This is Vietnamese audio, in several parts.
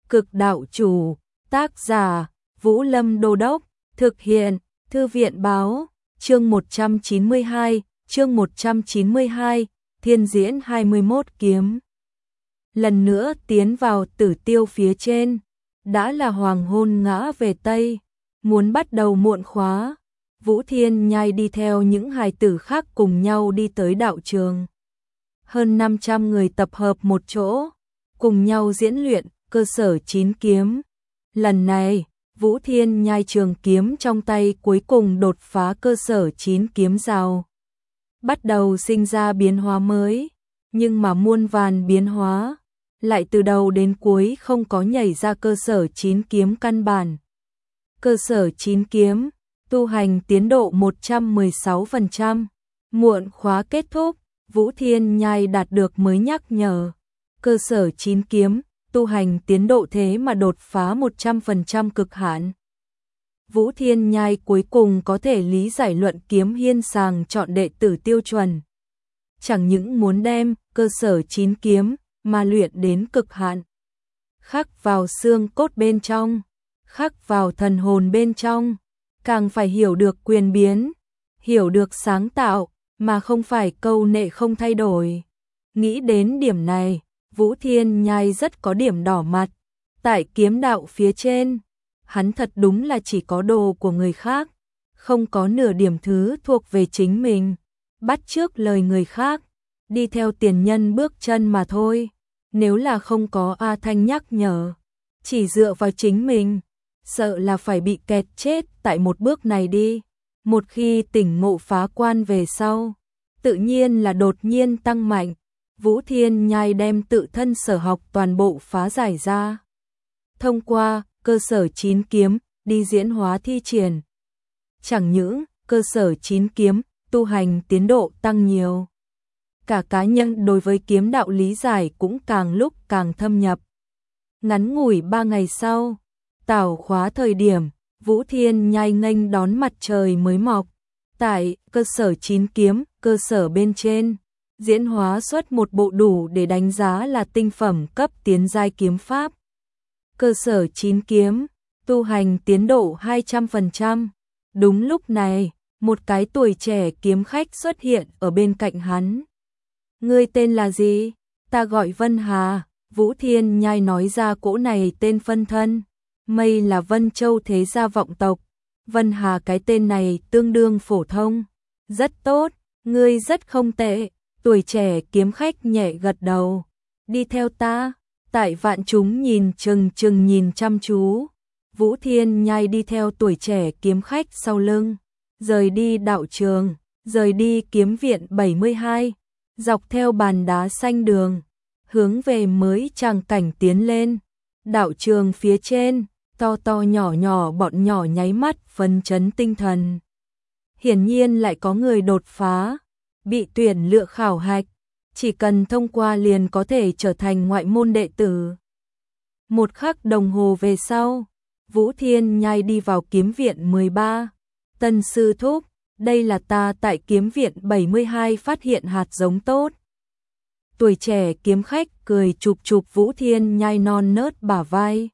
Cực đạo chủ, tác giả, Vũ Lâm Đô Đốc, thực hiện, Thư viện báo, chương 192, Thiên diễn 21 kiếm. Lần nữa tiến vào Tử Tiêu phía trên, đã là hoàng hôn ngã về Tây, muốn bắt đầu muộn khóa. Vũ Thiên Nhai đi theo những hài tử khác cùng nhau đi tới đạo trường. Hơn 500 người tập hợp một chỗ, cùng nhau diễn luyện cơ sở 9 kiếm. Lần này, Vũ Thiên Nhai trường kiếm trong tay cuối cùng đột phá cơ sở 9 kiếm rào. Bắt đầu sinh ra biến hóa mới, nhưng mà muôn vàn biến hóa, lại từ đầu đến cuối không có nhảy ra cơ sở 9 kiếm căn bản. Cơ sở 9 kiếm, tu hành tiến độ 116%, muộn khóa kết thúc, Vũ Thiên Nhai đạt được mới nhắc nhở. Cơ sở 9 kiếm, tu hành tiến độ thế mà đột phá 100% cực hạn. Vũ Thiên Nhai cuối cùng có thể lý giải luận kiếm hiên sàng chọn đệ tử tiêu chuẩn. Chẳng những muốn đem cơ sở 9 kiếm mà luyện đến cực hạn, khắc vào xương cốt bên trong, khắc vào thần hồn bên trong, càng phải hiểu được quyền biến, hiểu được sáng tạo, mà không phải câu nệ không thay đổi. Nghĩ đến điểm này, Vũ Thiên Nhai rất có điểm đỏ mặt. Tại kiếm đạo phía trên, hắn thật đúng là chỉ có đồ của người khác, không có nửa điểm thứ thuộc về chính mình. Bắt chước lời người khác, đi theo tiền nhân bước chân mà thôi. Nếu là không có A Thanh nhắc nhở, chỉ dựa vào chính mình, sợ là phải bị kẹt chết tại một bước này đi. Một khi tỉnh ngộ phá quan về sau, tự nhiên là đột nhiên tăng mạnh. Vũ Thiên Nhai đem tự thân sở học toàn bộ phá giải ra. Thông qua cơ sở 9 kiếm đi diễn hóa thi triển. Chẳng những cơ sở 9 kiếm tu hành tiến độ tăng nhiều, cả cá nhân đối với kiếm đạo lý giải cũng càng lúc càng thâm nhập. Ngắn ngủi 3 ngày sau, tảo khóa thời điểm, Vũ Thiên Nhai nghênh đón mặt trời mới mọc. Tại cơ sở 9 kiếm, cơ sở bên trên, diễn hóa xuất một bộ đủ để đánh giá là tinh phẩm cấp tiến giai kiếm pháp. Cơ sở 9 kiếm, tu hành tiến độ 200%. Đúng lúc này, một cái tuổi trẻ kiếm khách xuất hiện ở bên cạnh hắn. Ngươi tên là gì? Ta gọi Vân Hà. Vũ Thiên Nhai nói ra cỗ này tên phân thân. Mây là Vân Châu thế gia vọng tộc. Vân Hà cái tên này tương đương phổ thông. Rất tốt, ngươi rất không tệ. Tuổi trẻ kiếm khách nhẹ gật đầu. Đi theo ta. Tại vạn chúng nhìn chừng nhìn chăm chú, Vũ Thiên Nhai đi theo tuổi trẻ kiếm khách sau lưng, rời đi đạo trường, rời đi kiếm viện 72, dọc theo bàn đá xanh đường, hướng về mới tràng cảnh tiến lên. Đạo trường phía trên, to nhỏ bọn nhỏ nháy mắt phấn chấn tinh thần. Hiển nhiên lại có người đột phá, bị tuyển lựa khảo hạch. Chỉ cần thông qua liền có thể trở thành ngoại môn đệ tử. Một khắc đồng hồ về sau, Vũ Thiên Nhai đi vào kiếm viện 13. Tân sư thúc, đây là ta tại kiếm viện 72 phát hiện hạt giống tốt. Tuổi trẻ kiếm khách cười chụp Vũ Thiên Nhai non nớt bả vai.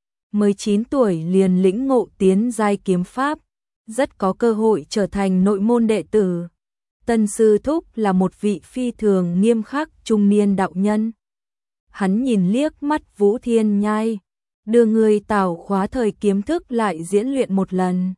19 tuổi liền lĩnh ngộ tiến giai kiếm pháp, rất có cơ hội trở thành nội môn đệ tử. Tân sư thúc là một vị phi thường nghiêm khắc trung niên đạo nhân. Hắn nhìn liếc mắt Vũ Thiên Nhai, đưa người tảo khóa thời kiếm thức lại diễn luyện một lần.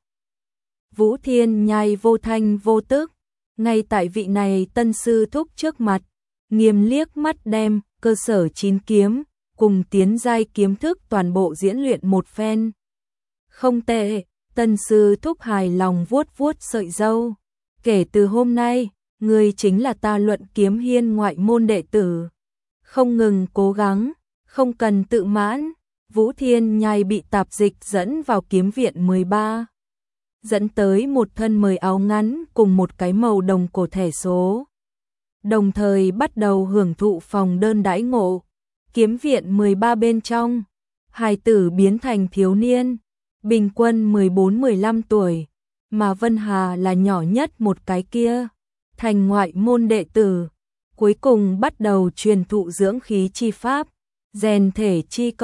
Vũ Thiên Nhai vô thanh vô tức, ngay tại vị này tân sư thúc trước mặt, nghiêm liếc mắt đem cơ sở 9 kiếm cùng tiến giai kiếm thức toàn bộ diễn luyện một phen. Không tệ, tân sư thúc hài lòng vuốt sợi râu. Kể từ hôm nay, ngươi chính là ta luận kiếm hiên ngoại môn đệ tử. Không ngừng cố gắng, không cần tự mãn. Vũ Thiên Nhai bị tạp dịch dẫn vào kiếm viện 13. Dẫn tới một thân mời áo ngắn cùng một cái màu đồng cổ thẻ số. Đồng thời bắt đầu hưởng thụ phòng đơn đãi ngộ. Kiếm viện 13 bên trong, hài tử biến thành thiếu niên, bình quân 14-15 tuổi. Mà Vân Hà là nhỏ nhất một cái kia, thành ngoại môn đệ tử, cuối cùng bắt đầu truyền thụ dưỡng khí chi pháp, rèn thể chi công,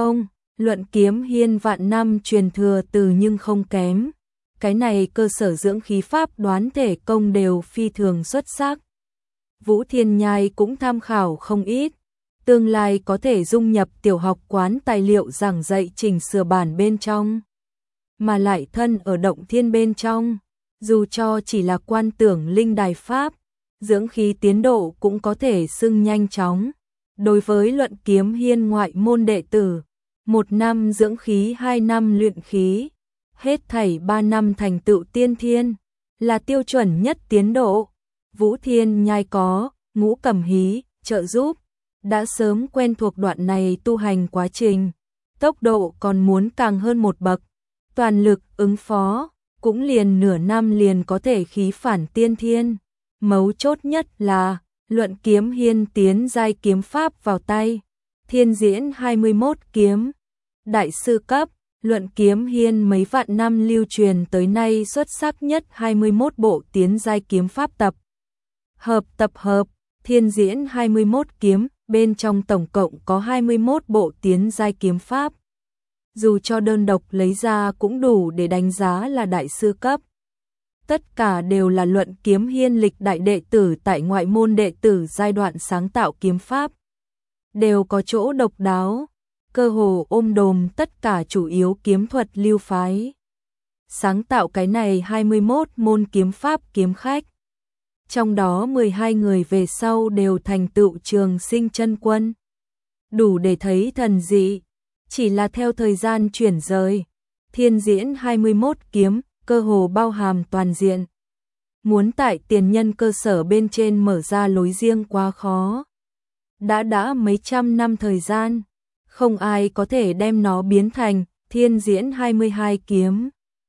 Luận Kiếm Hiên vạn năm truyền thừa từ nhưng không kém. Cái này cơ sở dưỡng khí pháp đoán thể công đều phi thường xuất sắc. Vũ Thiên Nhai cũng tham khảo không ít. Tương lai có thể dung nhập tiểu học quán tài liệu giảng dạy chỉnh sửa bản bên trong. Mà lại thân ở động thiên bên trong. Dù cho chỉ là quan tưởng linh đài pháp, dưỡng khí tiến độ cũng có thể xưng nhanh chóng. Đối với Luận Kiếm Hiên ngoại môn đệ tử, 1 năm dưỡng khí 2 năm luyện khí, hết thảy 3 năm thành tựu tiên thiên, là tiêu chuẩn nhất tiến độ. Vũ Thiên Nhai có Ngũ Cẩm Hí trợ giúp, đã sớm quen thuộc đoạn này tu hành quá trình, tốc độ còn muốn càng hơn một bậc, toàn lực ứng phó, cũng liền nửa năm liền có thể khí phản tiên thiên. Mấu chốt nhất là Luận Kiếm Hiên tiến giai kiếm pháp vào tay, thiên diễn 21 kiếm, đại sư cấp. Luận Kiếm Hiên mấy vạn năm lưu truyền tới nay xuất sắc nhất 21 bộ tiến giai kiếm pháp tập hợp, thiên diễn 21 kiếm, bên trong tổng cộng có 21 bộ tiến giai kiếm pháp. Dù cho đơn độc lấy ra cũng đủ để đánh giá là đại sư cấp. Tất cả đều là Luận Kiếm Hiên lịch đại đệ tử tại ngoại môn đệ tử giai đoạn sáng tạo kiếm pháp. Đều có chỗ độc đáo, cơ hồ ôm đồm tất cả chủ yếu kiếm thuật lưu phái. Sáng tạo cái này 21 môn kiếm pháp kiếm khách. Trong đó 12 người về sau đều thành tựu trường sinh chân quân. Đủ để thấy thần dị, chỉ là theo thời gian chuyển rời, thiên diễn 21 kiếm, cơ hồ bao hàm toàn diện. Muốn tại tiền nhân cơ sở bên trên mở ra lối riêng quá khó. Đã mấy trăm năm thời gian, không ai có thể đem nó biến thành thiên diễn 22 kiếm.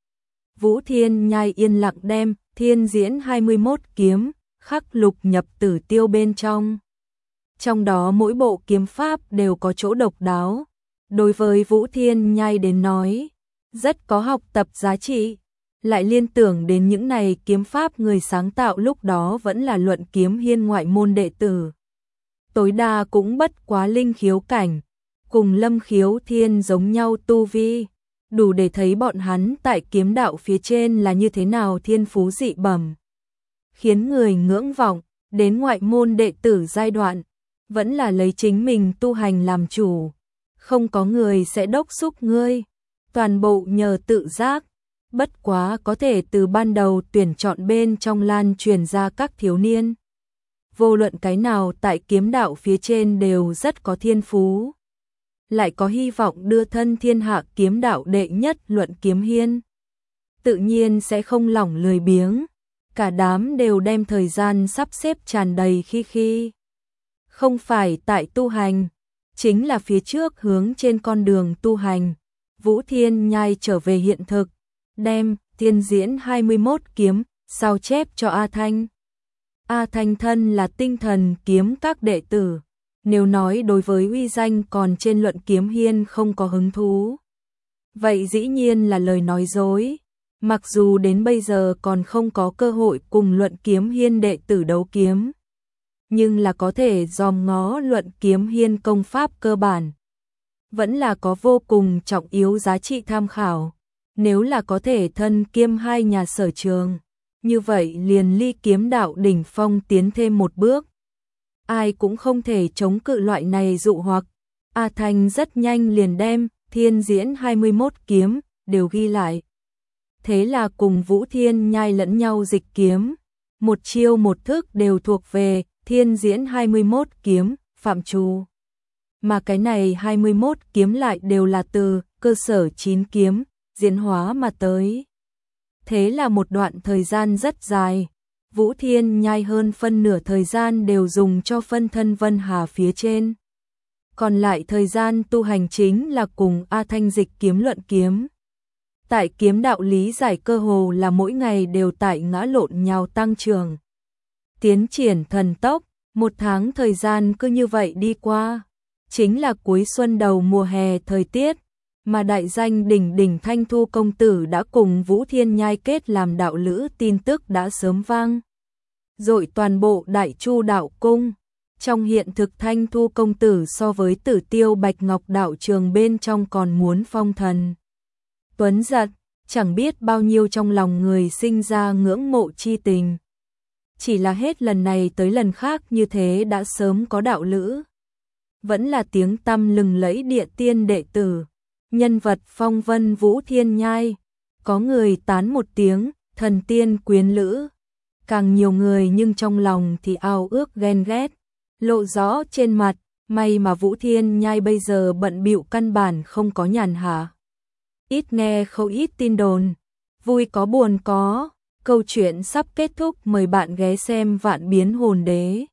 Vũ Thiên Nhai yên lặng đem thiên diễn 21 kiếm, khắc lục nhập tử tiêu bên trong. Trong đó mỗi bộ kiếm pháp đều có chỗ độc đáo. Đối với Vũ Thiên Nhai đến nói, rất có học tập giá trị. Lại liên tưởng đến những này kiếm pháp người sáng tạo lúc đó vẫn là Luận Kiếm Hiên ngoại môn đệ tử. Tối đa cũng bất quá linh khiếu cảnh, cùng Lâm Khiếu Thiên giống nhau tu vi, đủ để thấy bọn hắn tại kiếm đạo phía trên là như thế nào thiên phú dị bẩm. Khiến người ngưỡng vọng, đến ngoại môn đệ tử giai đoạn, vẫn là lấy chính mình tu hành làm chủ. Không có người sẽ đốc thúc ngươi, toàn bộ nhờ tự giác. Bất quá có thể từ ban đầu tuyển chọn bên trong lan truyền ra các thiếu niên. Vô luận cái nào tại kiếm đạo phía trên đều rất có thiên phú. Lại có hy vọng đưa thân thiên hạ kiếm đạo đệ nhất Luận Kiếm Hiên. Tự nhiên sẽ không lỏng lười biếng. Cả đám đều đem thời gian sắp xếp tràn đầy khi. Không phải tại tu hành, chính là phía trước hướng trên con đường tu hành. Vũ Thiên Nhai trở về hiện thực, đem thiên diễn 21 kiếm sao chép cho A Thanh. A Thanh thân là tinh thần kiếm các đệ tử, nếu nói đối với uy danh còn trên Luận Kiếm Hiên không có hứng thú, vậy dĩ nhiên là lời nói dối. Mặc dù đến bây giờ còn không có cơ hội cùng Luận Kiếm Hiên đệ tử đấu kiếm, nhưng là có thể dòm ngó Luận Kiếm Hiên công pháp cơ bản, vẫn là có vô cùng trọng yếu giá trị tham khảo. Nếu là có thể thân kiêm hai nhà sở trường, như vậy liền ly kiếm đạo đỉnh phong tiến thêm một bước. Ai cũng không thể chống cự loại này dụ hoặc. A Thanh rất nhanh liền đem thiên diễn 21 kiếm đều ghi lại. Thế là cùng Vũ Thiên Nhai lẫn nhau dịch kiếm, một chiêu một thức đều thuộc về thiên diễn 21 kiếm phạm trù. Mà cái này 21 kiếm lại đều là từ cơ sở 9 kiếm diễn hóa mà tới. Thế là một đoạn thời gian rất dài, Vũ Thiên Nhai hơn phân nửa thời gian đều dùng cho phân thân Vân Hà phía trên. Còn lại thời gian tu hành chính là cùng A Thanh dịch kiếm luận kiếm. Tại kiếm đạo lý giải cơ hồ là mỗi ngày đều tại ngã lộn nhào tăng trưởng. Tiến triển thần tốc, 1 tháng thời gian cứ như vậy đi qua. Chính là cuối xuân đầu mùa hè thời tiết, mà đại danh đỉnh đỉnh Thanh Thu công tử đã cùng Vũ Thiên Nhai kết làm đạo lữ tin tức đã sớm vang. Dội toàn bộ Đại Chu đạo cung, Trong hiện thực Thanh Thu công tử so với Tử Tiêu Bạch Ngọc đạo trường bên trong còn muốn phong thần tuấn giật, chẳng biết bao nhiêu trong lòng người sinh ra ngưỡng mộ chi tình. Chỉ là hết lần này tới lần khác như thế đã sớm có đạo lữ. Vẫn là tiếng tăm lừng lẫy địa tiên đệ tử, nhân vật phong vân vũ thiên nhai. Có người tán một tiếng, thần tiên quyến lữ. Càng nhiều người nhưng trong lòng thì ao ước ghen ghét, lộ rõ trên mặt. May mà Vũ Thiên Nhai bây giờ bận bịu căn bản không có nhàn hạ. Ít nghe không ít tin đồn, vui có buồn có. Câu chuyện sắp kết thúc, mời bạn ghé xem Vạn Biến Hồn Đế.